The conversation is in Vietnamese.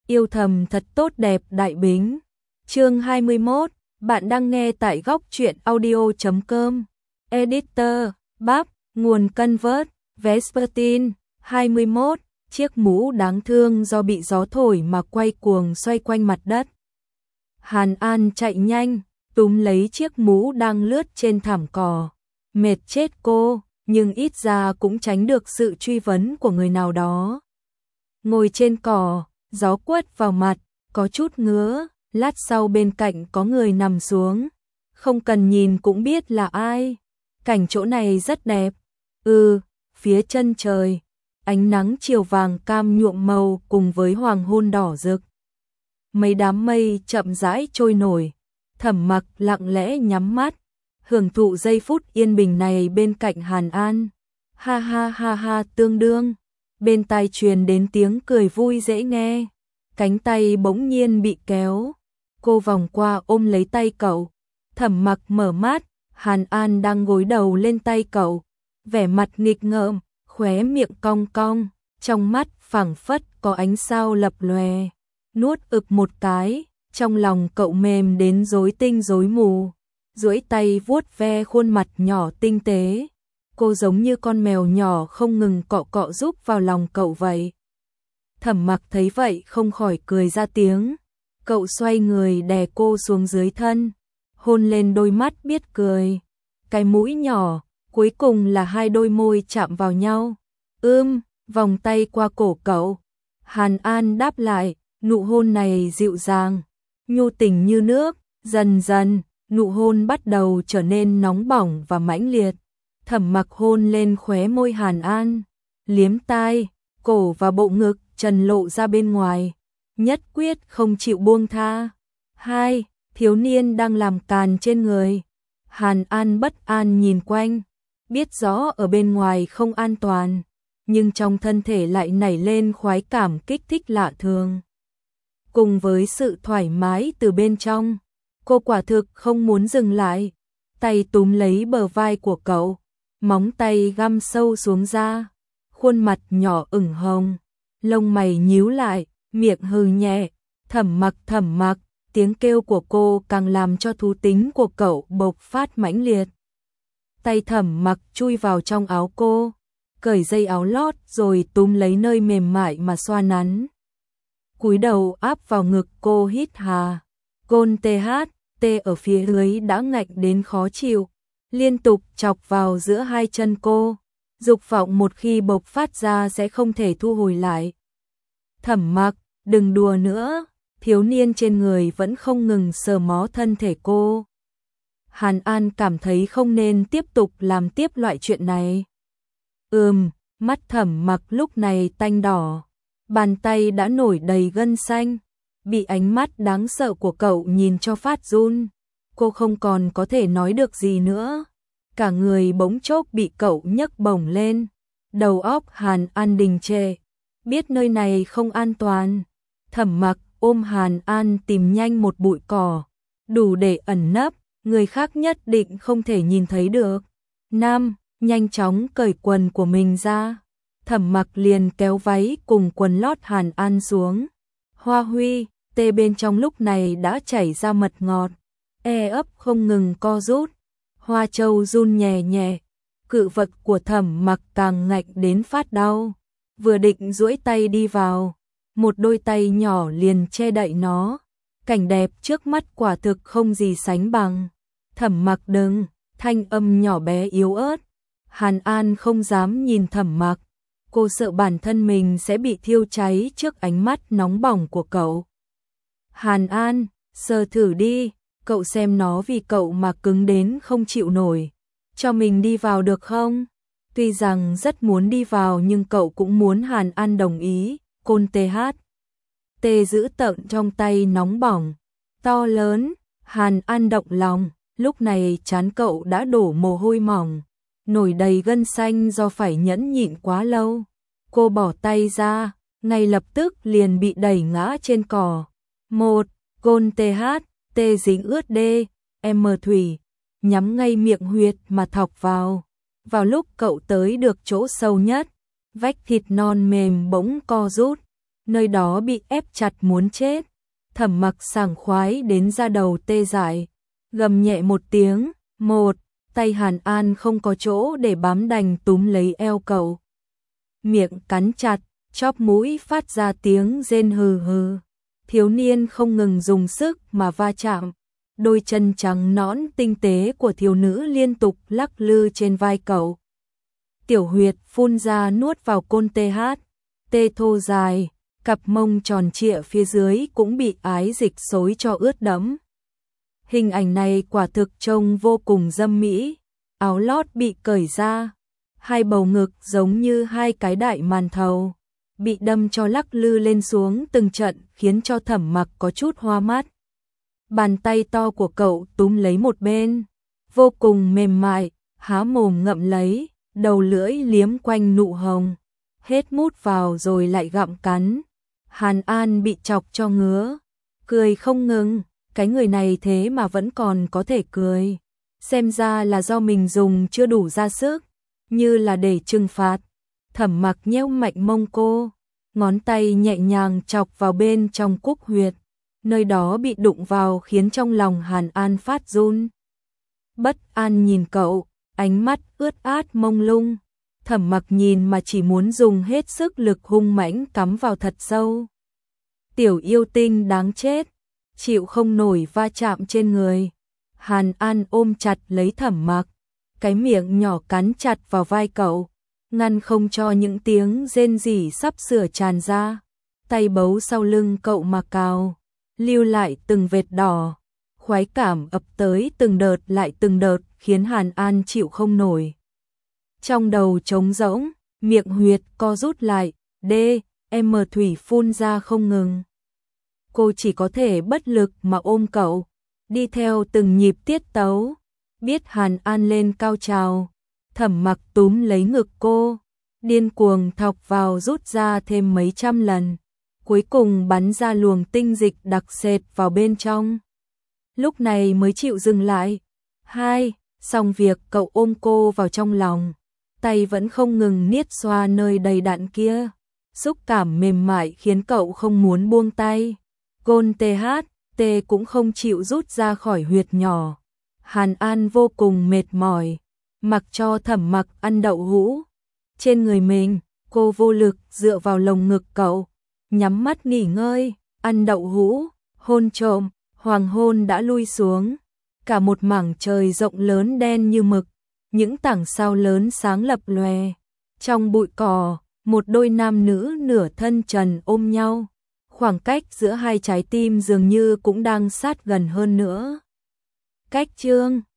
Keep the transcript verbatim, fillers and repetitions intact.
Yêu thầm thật tốt đẹp đại bính. Chương hai mươi mốt, bạn đang nghe tại góc truyện audio chấm com. Editor, Bắp, nguồn Convert, Vespertine. hai mươi mốt, chiếc mũ đáng thương do bị gió thổi mà quay cuồng xoay quanh mặt đất. Hàn An chạy nhanh, túm lấy chiếc mũ đang lướt trên thảm cỏ. Mệt chết cô, nhưng ít ra cũng tránh được sự truy vấn của người nào đó. Ngồi trên cỏ, gió quất vào mặt, có chút ngứa, lát sau bên cạnh có người nằm xuống. Không cần nhìn cũng biết là ai. Cảnh chỗ này rất đẹp. Ừ, phía chân trời, ánh nắng chiều vàng cam nhuộm màu cùng với hoàng hôn đỏ rực. Mấy đám mây chậm rãi trôi nổi, Thẩm Mặc lặng lẽ nhắm mắt, hưởng thụ giây phút yên bình này bên cạnh Hàn An. Ha ha ha ha tương đương, bên tai truyền đến tiếng cười vui dễ nghe. Cánh tay bỗng nhiên bị kéo, cô vòng qua ôm lấy tay cậu. Thẩm Mặc mở mắt, Hàn An đang gối đầu lên tay cậu, vẻ mặt nghịch ngợm, khóe miệng cong cong, trong mắt phảng phất có ánh sao lập lòe. Nuốt ực một cái, trong lòng cậu mềm đến rối tinh rối mù, duỗi tay vuốt ve khuôn mặt nhỏ tinh tế. Cô giống như con mèo nhỏ không ngừng cọ cọ giúp vào lòng cậu vậy. Thẩm Mặc thấy vậy không khỏi cười ra tiếng. Cậu xoay người đè cô xuống dưới thân, hôn lên đôi mắt biết cười. Cái mũi nhỏ, cuối cùng là hai đôi môi chạm vào nhau. Ưm, vòng tay qua cổ cậu. Hàn An đáp lại, nụ hôn này dịu dàng, nhu tình như nước. Dần dần, nụ hôn bắt đầu trở nên nóng bỏng và mãnh liệt. Thẩm Mặc hôn lên khóe môi Hàn An, liếm tai, cổ và bộ ngực trần lộ ra bên ngoài, nhất quyết không chịu buông tha. Hai thiếu niên đang làm càn trên người. Hàn An bất an nhìn quanh, biết rõ ở bên ngoài không an toàn, nhưng trong thân thể lại nảy lên khoái cảm kích thích lạ thường. Cùng với sự thoải mái từ bên trong, cô quả thực không muốn dừng lại. Tay túm lấy bờ vai của cậu, móng tay găm sâu xuống da, khuôn mặt nhỏ ửng hồng, lông mày nhíu lại, miệng hừ nhẹ. Thẩm Mặc, Thẩm Mặc, tiếng kêu của cô càng làm cho thú tính của cậu bộc phát mãnh liệt. Tay Thẩm Mặc chui vào trong áo cô, cởi dây áo lót rồi túm lấy nơi mềm mại mà xoa nắn. Cúi đầu áp vào ngực cô hít hà. Gôn tê hát, tê ở phía dưới đã ngạnh đến khó chịu, liên tục chọc vào giữa hai chân cô. Dục vọng một khi bộc phát ra sẽ không thể thu hồi lại. Thẩm Mặc, đừng đùa nữa. Thiếu niên trên người vẫn không ngừng sờ mó thân thể cô. Hàn An cảm thấy không nên tiếp tục làm tiếp loại chuyện này. Ừm, mắt Thẩm Mặc lúc này tanh đỏ, bàn tay đã nổi đầy gân xanh, bị ánh mắt đáng sợ của cậu nhìn cho phát run. Cô không còn có thể nói được gì nữa, cả người bỗng chốc bị cậu nhấc bổng lên. Đầu óc Hàn An đình trệ, biết nơi này không an toàn. Thẩm Mặc ôm Hàn An tìm nhanh một bụi cỏ, đủ để ẩn nấp, người khác nhất định không thể nhìn thấy được. Nam, nhanh chóng cởi quần của mình ra. Thẩm Mặc liền kéo váy cùng quần lót Hàn An xuống. Hoa Huy, tê bên trong lúc này đã chảy ra mật ngọt, e ấp không ngừng co rút. Hoa Châu run nhẹ nhẹ, cự vật của Thẩm Mặc càng ngạnh đến phát đau. Vừa định duỗi tay đi vào, một đôi tay nhỏ liền che đậy nó. Cảnh đẹp trước mắt quả thực không gì sánh bằng. Thẩm Mặc đừng, thanh âm nhỏ bé yếu ớt. Hàn An không dám nhìn Thẩm Mặc, cô sợ bản thân mình sẽ bị thiêu cháy trước ánh mắt nóng bỏng của cậu. Hàn An, sờ thử đi, cậu xem nó vì cậu mà cứng đến không chịu nổi. Cho mình đi vào được không? Tuy rằng rất muốn đi vào nhưng cậu cũng muốn Hàn An đồng ý. Côn tê hát, tê giữ tợn trong tay nóng bỏng, to lớn. Hàn An động lòng, lúc này trán cậu đã đổ mồ hôi mỏng, nổi đầy gân xanh do phải nhẫn nhịn quá lâu. Cô bỏ tay ra, ngay lập tức liền bị đẩy ngã trên cỏ. Một, Gôn tê hát, tê dính ướt đê, em thủy, nhắm ngay miệng huyệt mà thọc vào. Vào lúc cậu tới được chỗ sâu nhất, vách thịt non mềm bỗng co rút, nơi đó bị ép chặt muốn chết. Thẩm Mặc sảng khoái đến da đầu tê dại, gầm nhẹ một tiếng, một, tay Hàn An không có chỗ để bám đành túm lấy eo cậu. Miệng cắn chặt, chóp mũi phát ra tiếng rên hừ hừ. Thiếu niên không ngừng dùng sức mà va chạm. Đôi chân trắng nõn tinh tế của thiếu nữ liên tục lắc lư trên vai cậu. Tiểu huyệt phun ra nuốt vào côn tê hát. Tê thô dài, cặp mông tròn trịa phía dưới cũng bị ái dịch xối cho ướt đẫm. Hình ảnh này quả thực trông vô cùng dâm mỹ. Áo lót bị cởi ra. Hai bầu ngực giống như hai cái đại màn thầu. Bị đâm cho lắc lư lên xuống từng trận khiến cho Thẩm Mặc có chút hoa mắt. Bàn tay to của cậu túm lấy một bên, vô cùng mềm mại, há mồm ngậm lấy, đầu lưỡi liếm quanh nụ hồng, hết mút vào rồi lại gặm cắn. Hàn An bị chọc cho ngứa, cười không ngừng, cái người này thế mà vẫn còn có thể cười. Xem ra là do mình dùng chưa đủ ra sức, như là để trừng phạt. Thẩm Mặc nhéo mạnh mông cô, ngón tay nhẹ nhàng chọc vào bên trong cúc huyệt. Nơi đó bị đụng vào khiến trong lòng Hàn An phát run. Bất an nhìn cậu, ánh mắt ướt át mông lung. Thẩm Mặc nhìn mà chỉ muốn dùng hết sức lực hung mãnh cắm vào thật sâu. Tiểu yêu tinh đáng chết, chịu không nổi va chạm trên người. Hàn An ôm chặt lấy Thẩm Mặc, cái miệng nhỏ cắn chặt vào vai cậu, ngăn không cho những tiếng rên rỉ sắp sửa tràn ra. Tay bấu sau lưng cậu mà cào, lưu lại từng vệt đỏ. Khoái cảm ập tới từng đợt lại từng đợt khiến Hàn An chịu không nổi. Trong đầu trống rỗng, miệng huyệt co rút lại, đê, em thủy phun ra không ngừng. Cô chỉ có thể bất lực mà ôm cậu, đi theo từng nhịp tiết tấu. Biết Hàn An lên cao trào, Thẩm Mặc túm lấy ngực cô, điên cuồng thọc vào rút ra thêm mấy trăm lần. Cuối cùng bắn ra luồng tinh dịch đặc sệt vào bên trong. Lúc này mới chịu dừng lại. Hai, xong việc cậu ôm cô vào trong lòng, tay vẫn không ngừng niết xoa nơi đầy đặn kia. Xúc cảm mềm mại khiến cậu không muốn buông tay. Gôn tê hát, tê cũng không chịu rút ra khỏi huyệt nhỏ. Hàn An vô cùng mệt mỏi, mặc cho Thẩm Mặc ăn đậu hũ. Trên người mình, cô vô lực dựa vào lồng ngực cậu, nhắm mắt nghỉ ngơi, ăn đậu hũ, hôn trộm. Hoàng hôn đã lui xuống, cả một mảng trời rộng lớn đen như mực, những tảng sao lớn sáng lập lòe. Trong bụi cỏ, một đôi nam nữ nửa thân trần ôm nhau, khoảng cách giữa hai trái tim dường như cũng đang sát gần hơn nữa. Cách chương